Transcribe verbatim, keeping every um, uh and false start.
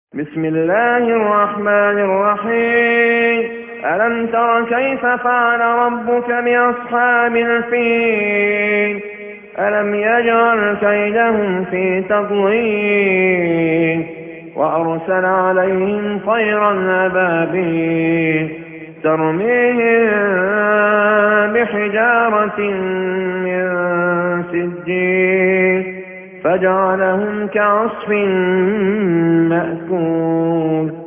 بسم الله الرحمن الرحيم ألم تر كيف فعل ربك بأصحاب الفيل ألم يجعل كيدهم في تضليل وأرسل عليهم طيرا أبابيل ترميهم بحجارة من سجيل فجعلهم كعصف مأكول.